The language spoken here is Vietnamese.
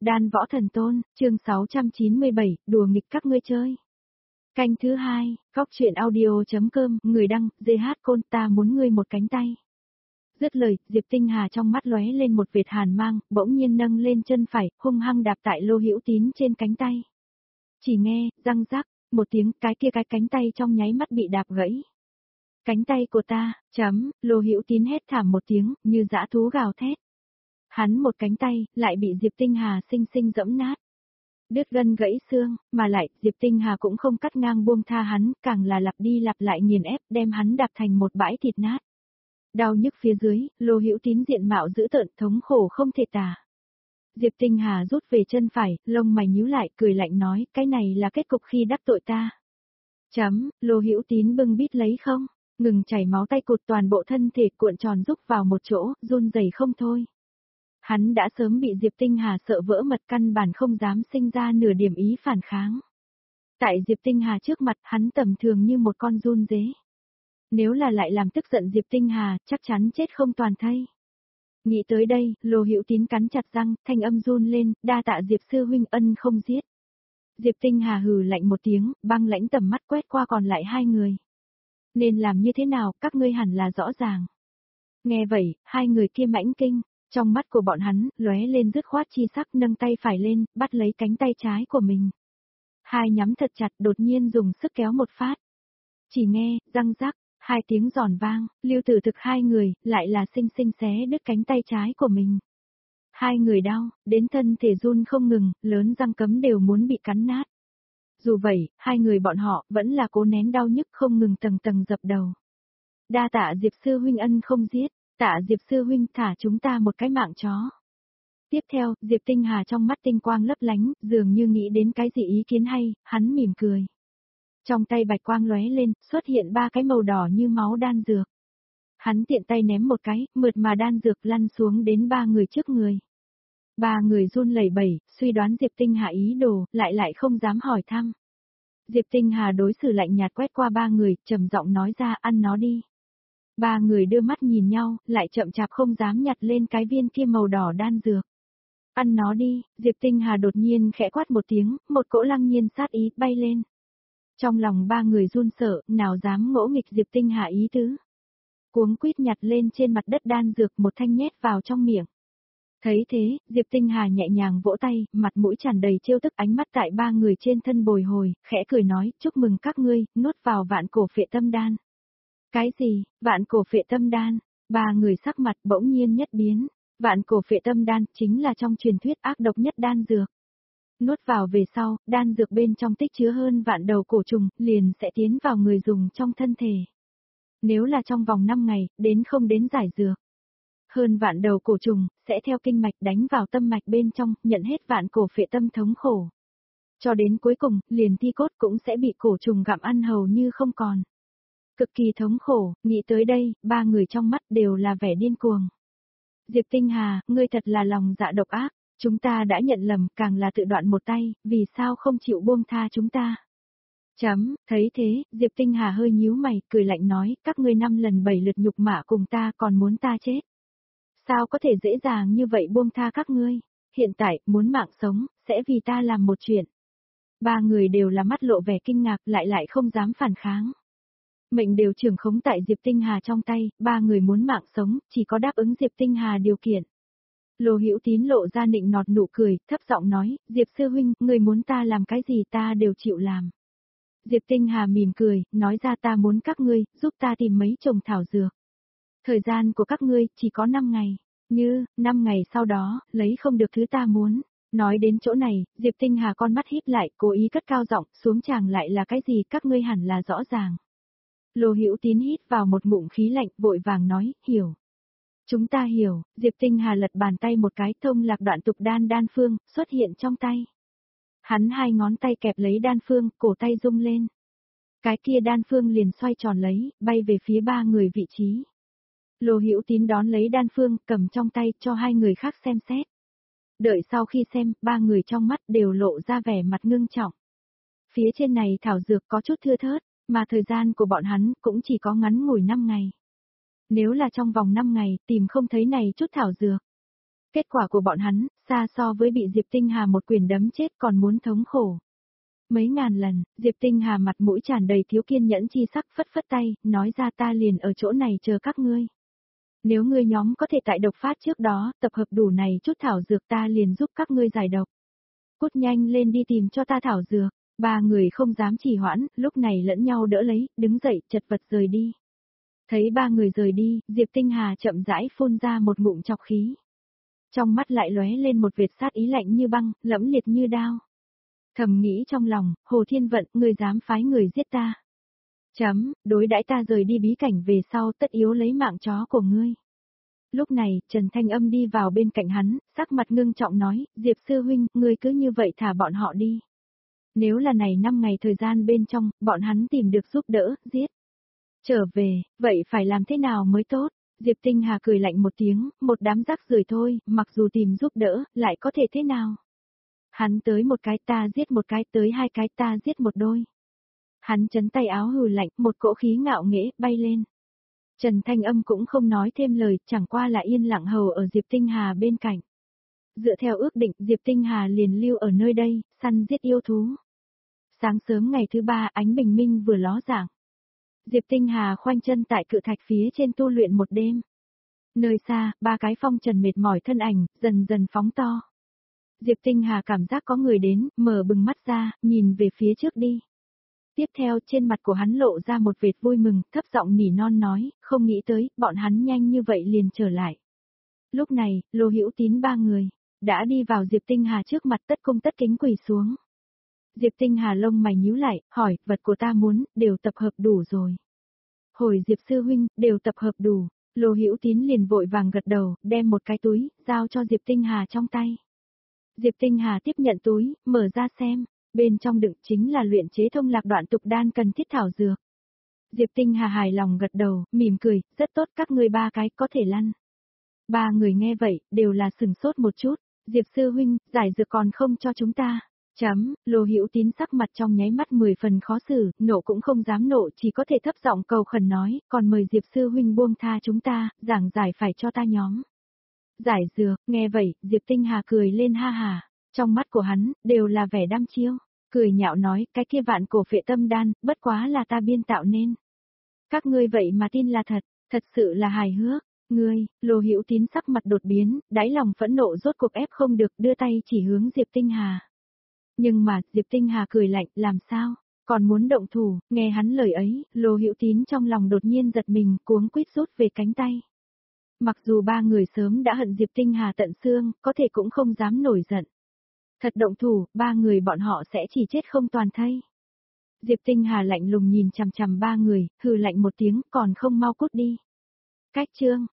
Đan Võ Thần Tôn, chương 697, đùa nghịch các ngươi chơi. Canh thứ 2, góc truyện audio.com, người đăng, GH Côn, ta muốn ngươi một cánh tay. Dứt lời, Diệp Tinh Hà trong mắt lóe lên một vệt hàn mang, bỗng nhiên nâng lên chân phải, hung hăng đạp tại Lô Hữu Tín trên cánh tay. Chỉ nghe, răng rắc, một tiếng, cái cánh tay trong nháy mắt bị đạp gãy. Cánh tay của ta, Lô Hữu Tín hét thảm một tiếng, như dã thú gào thét. Hắn một cánh tay, lại bị Diệp Tinh Hà sinh sinh giẫm nát. Đứt gân gãy xương, mà lại, Diệp Tinh Hà cũng không cắt ngang buông tha hắn, càng là lặp đi lặp lại nghiền ép, đem hắn đạp thành một bãi thịt nát. Đau nhức phía dưới, Lô Hữu Tín diện mạo dữ tợn, thống khổ không thể tả. Diệp Tinh Hà rút về chân phải, lông mày nhíu lại, cười lạnh nói, cái này là kết cục khi đắc tội ta. Lô Hữu Tín bưng bít lấy không, ngừng chảy máu tay cụt, toàn bộ thân thể cuộn tròn rúc vào một chỗ, run rẩy không thôi. Hắn đã sớm bị Diệp Tinh Hà sợ vỡ mật, căn bản không dám sinh ra nửa điểm ý phản kháng. Tại Diệp Tinh Hà trước mặt, hắn tầm thường như một con giun dế. Nếu là lại làm tức giận Diệp Tinh Hà, chắc chắn chết không toàn thây. Nghĩ tới đây, Lô Hữu Tín cắn chặt răng, thanh âm run lên, đa tạ Diệp sư huynh ân không giết. Diệp Tinh Hà hừ lạnh một tiếng, băng lãnh tầm mắt quét qua còn lại hai người. Nên làm như thế nào, các ngươi hẳn là rõ ràng. Nghe vậy, hai người kia mãnh kinh. Trong mắt của bọn hắn, lóe lên dứt khoát chi sắc, nâng tay phải lên, bắt lấy cánh tay trái của mình. Hai nhắm thật chặt, đột nhiên dùng sức kéo một phát. Chỉ nghe, răng rắc, hai tiếng giòn vang, Lưu Tử Thực hai người, lại là sinh sinh xé đứt cánh tay trái của mình. Hai người đau, đến thân thể run không ngừng, lớn răng cấm đều muốn bị cắn nát. Dù vậy, hai người bọn họ, vẫn là cố nén đau nhức không ngừng tầng tầng dập đầu. Đa tạ Diệp sư huynh ân không giết. Tạ Diệp sư huynh thả chúng ta một cái mạng chó. Tiếp theo, Diệp Tinh Hà trong mắt tinh quang lấp lánh, dường như nghĩ đến cái gì ý kiến hay, hắn mỉm cười. Trong tay bạch quang lóe lên, xuất hiện ba cái màu đỏ như máu đan dược. Hắn tiện tay ném một cái, mượt mà đan dược lăn xuống đến ba người trước người. Ba người run lẩy bẩy, suy đoán Diệp Tinh Hà ý đồ, lại không dám hỏi thăm. Diệp Tinh Hà đối xử lạnh nhạt quét qua ba người, trầm giọng nói ra, ăn nó đi. Ba người đưa mắt nhìn nhau, lại chậm chạp không dám nhặt lên cái viên kia màu đỏ đan dược. Ăn nó đi, Diệp Tinh Hà đột nhiên khẽ quát một tiếng, một cỗ lăng nhiên sát ý bay lên. Trong lòng ba người run sợ, nào dám ngỗ nghịch Diệp Tinh Hà ý tứ. Cuống quýt nhặt lên trên mặt đất đan dược một thanh nhét vào trong miệng. Thấy thế, Diệp Tinh Hà nhẹ nhàng vỗ tay, mặt mũi tràn đầy trêu tức, ánh mắt tại ba người trên thân bồi hồi, khẽ cười nói, chúc mừng các ngươi, nuốt vào vạn cổ phệ tâm đan. Cái gì, vạn cổ phệ tâm đan? Ba người sắc mặt bỗng nhiên nhất biến. Vạn cổ phệ tâm đan chính là trong truyền thuyết ác độc nhất đan dược. Nuốt vào về sau, đan dược bên trong tích chứa hơn vạn đầu cổ trùng, liền sẽ tiến vào người dùng trong thân thể. Nếu là trong vòng 5 ngày, đến không đến giải dược. Hơn vạn đầu cổ trùng, sẽ theo kinh mạch đánh vào tâm mạch bên trong, nhận hết vạn cổ phệ tâm thống khổ. Cho đến cuối cùng, liền thi cốt cũng sẽ bị cổ trùng gặm ăn hầu như không còn. Cực kỳ thống khổ, nghĩ tới đây, ba người trong mắt đều là vẻ điên cuồng. Diệp Tinh Hà, ngươi thật là lòng dạ độc ác, chúng ta đã nhận lầm, càng là tự đoạn một tay, vì sao không chịu buông tha chúng ta? Thấy thế, Diệp Tinh Hà hơi nhíu mày, cười lạnh nói, các ngươi 5 lần 7 lượt nhục mạ cùng ta còn muốn ta chết. Sao có thể dễ dàng như vậy buông tha các ngươi? Hiện tại, muốn mạng sống, sẽ vì ta làm một chuyện. Ba người đều là mắt lộ vẻ kinh ngạc, lại không dám phản kháng. Mệnh đều trưởng khống tại Diệp Tinh Hà trong tay, ba người muốn mạng sống, chỉ có đáp ứng Diệp Tinh Hà điều kiện. Lô Hữu Tín lộ ra nịnh nọt nụ cười, thấp giọng nói, Diệp sư huynh, người muốn ta làm cái gì ta đều chịu làm. Diệp Tinh Hà mỉm cười, nói ra ta muốn các ngươi, giúp ta tìm mấy chồng thảo dược. Thời gian của các ngươi, chỉ có 5 ngày. Như, 5 ngày sau đó, lấy không được thứ ta muốn. Nói đến chỗ này, Diệp Tinh Hà con mắt híp lại, cố ý cất cao giọng, xuống chàng lại là cái gì các ngươi hẳn là rõ ràng. Lô Hữu Tín hít vào một ngụm khí lạnh, vội vàng nói, hiểu. Chúng ta hiểu, Diệp Tinh Hà lật bàn tay một cái, thông lạc đoạn tục đan phương, xuất hiện trong tay. Hắn hai ngón tay kẹp lấy đan phương, cổ tay rung lên. Cái kia đan phương liền xoay tròn lấy, bay về phía ba người vị trí. Lô Hữu Tín đón lấy đan phương, cầm trong tay, cho hai người khác xem xét. Đợi sau khi xem, ba người trong mắt đều lộ ra vẻ mặt ngưng trọng. Phía trên này thảo dược có chút thưa thớt. Mà thời gian của bọn hắn cũng chỉ có ngắn ngủi 5 ngày. Nếu là trong vòng 5 ngày tìm không thấy này chút thảo dược. Kết quả của bọn hắn xa so với bị Diệp Tinh Hà một quyền đấm chết còn muốn thống khổ. Mấy ngàn lần, Diệp Tinh Hà mặt mũi tràn đầy thiếu kiên nhẫn chi sắc phất phất tay, nói ra ta liền ở chỗ này chờ các ngươi. Nếu ngươi nhóm có thể tại độc phát trước đó, tập hợp đủ này chút thảo dược ta liền giúp các ngươi giải độc. Cút nhanh lên đi tìm cho ta thảo dược. Ba người không dám trì hoãn, lúc này lẫn nhau đỡ lấy, đứng dậy, chật vật rời đi. Thấy ba người rời đi, Diệp Tinh Hà chậm rãi phun ra một ngụm trọc khí. Trong mắt lại lóe lên một vệt sát ý lạnh như băng, lẫm liệt như đao. Thầm nghĩ trong lòng, Hồ Thiên Vận, ngươi dám phái người giết ta. Đối đãi ta rời đi bí cảnh về sau tất yếu lấy mạng chó của ngươi. Lúc này, Trần Thanh Âm đi vào bên cạnh hắn, sắc mặt ngưng trọng nói, Diệp sư huynh, ngươi cứ như vậy thả bọn họ đi. Nếu là này 5 ngày thời gian bên trong, bọn hắn tìm được giúp đỡ, giết. Trở về, vậy phải làm thế nào mới tốt? Diệp Tinh Hà cười lạnh một tiếng, một đám rác rưởi thôi, mặc dù tìm giúp đỡ, lại có thể thế nào? Hắn tới một cái ta giết một cái, tới hai cái ta giết một đôi. Hắn chấn tay áo hừ lạnh, một cỗ khí ngạo nghễ bay lên. Trần Thanh Âm cũng không nói thêm lời, chẳng qua là yên lặng hầu ở Diệp Tinh Hà bên cạnh. Dựa theo ước định, Diệp Tinh Hà liền lưu ở nơi đây, săn giết yêu thú. Sáng sớm ngày thứ 3 ánh bình minh vừa ló dạng. Diệp Tinh Hà khoanh chân tại cự thạch phía trên tu luyện một đêm. Nơi xa, ba cái phong trần mệt mỏi thân ảnh, dần dần phóng to. Diệp Tinh Hà cảm giác có người đến, mở bừng mắt ra, nhìn về phía trước đi. Tiếp theo trên mặt của hắn lộ ra một vệt vui mừng, thấp giọng nỉ non nói, không nghĩ tới, bọn hắn nhanh như vậy liền trở lại. Lúc này, Lô Hữu Tín ba người, đã đi vào Diệp Tinh Hà trước mặt tất cung tất kính quỳ xuống. Diệp Tinh Hà lông mày nhíu lại, hỏi, vật của ta muốn, đều tập hợp đủ rồi. Hồi Diệp sư huynh, đều tập hợp đủ. Lô Hữu Tín liền vội vàng gật đầu, đem một cái túi, giao cho Diệp Tinh Hà trong tay. Diệp Tinh Hà tiếp nhận túi, mở ra xem, bên trong đựng chính là luyện chế thông lạc đoạn tục đan cần thiết thảo dược. Diệp Tinh Hà hài lòng gật đầu, mỉm cười, rất tốt các ngươi ba cái có thể lăn. Ba người nghe vậy, đều là sừng sốt một chút, Diệp sư huynh, giải dược còn không cho chúng ta. Lô Hữu Tín sắc mặt trong nháy mắt 10 phần khó xử, nộ cũng không dám nộ, chỉ có thể thấp giọng cầu khẩn nói, còn mời Diệp sư huynh buông tha chúng ta, giảng giải phải cho ta nhóm. Giải dược, nghe vậy, Diệp Tinh Hà cười lên ha hà, trong mắt của hắn, đều là vẻ đăm chiêu, cười nhạo nói, cái kia vạn cổ phệ tâm đan, bất quá là ta biên tạo nên. Các ngươi vậy mà tin là thật, thật sự là hài hước. Ngươi, Lô Hữu Tín sắc mặt đột biến, đáy lòng phẫn nộ rốt cuộc ép không được, đưa tay chỉ hướng Diệp Tinh Hà. Nhưng mà, Diệp Tinh Hà cười lạnh, làm sao? Còn muốn động thủ, nghe hắn lời ấy, Lô Hữu Tín trong lòng đột nhiên giật mình, cuống quýt rút về cánh tay. Mặc dù ba người sớm đã hận Diệp Tinh Hà tận xương, có thể cũng không dám nổi giận. Thật động thủ, ba người bọn họ sẽ chỉ chết không toàn thây. Diệp Tinh Hà lạnh lùng nhìn chằm chằm ba người, hừ lạnh một tiếng, còn không mau cút đi. Cách chương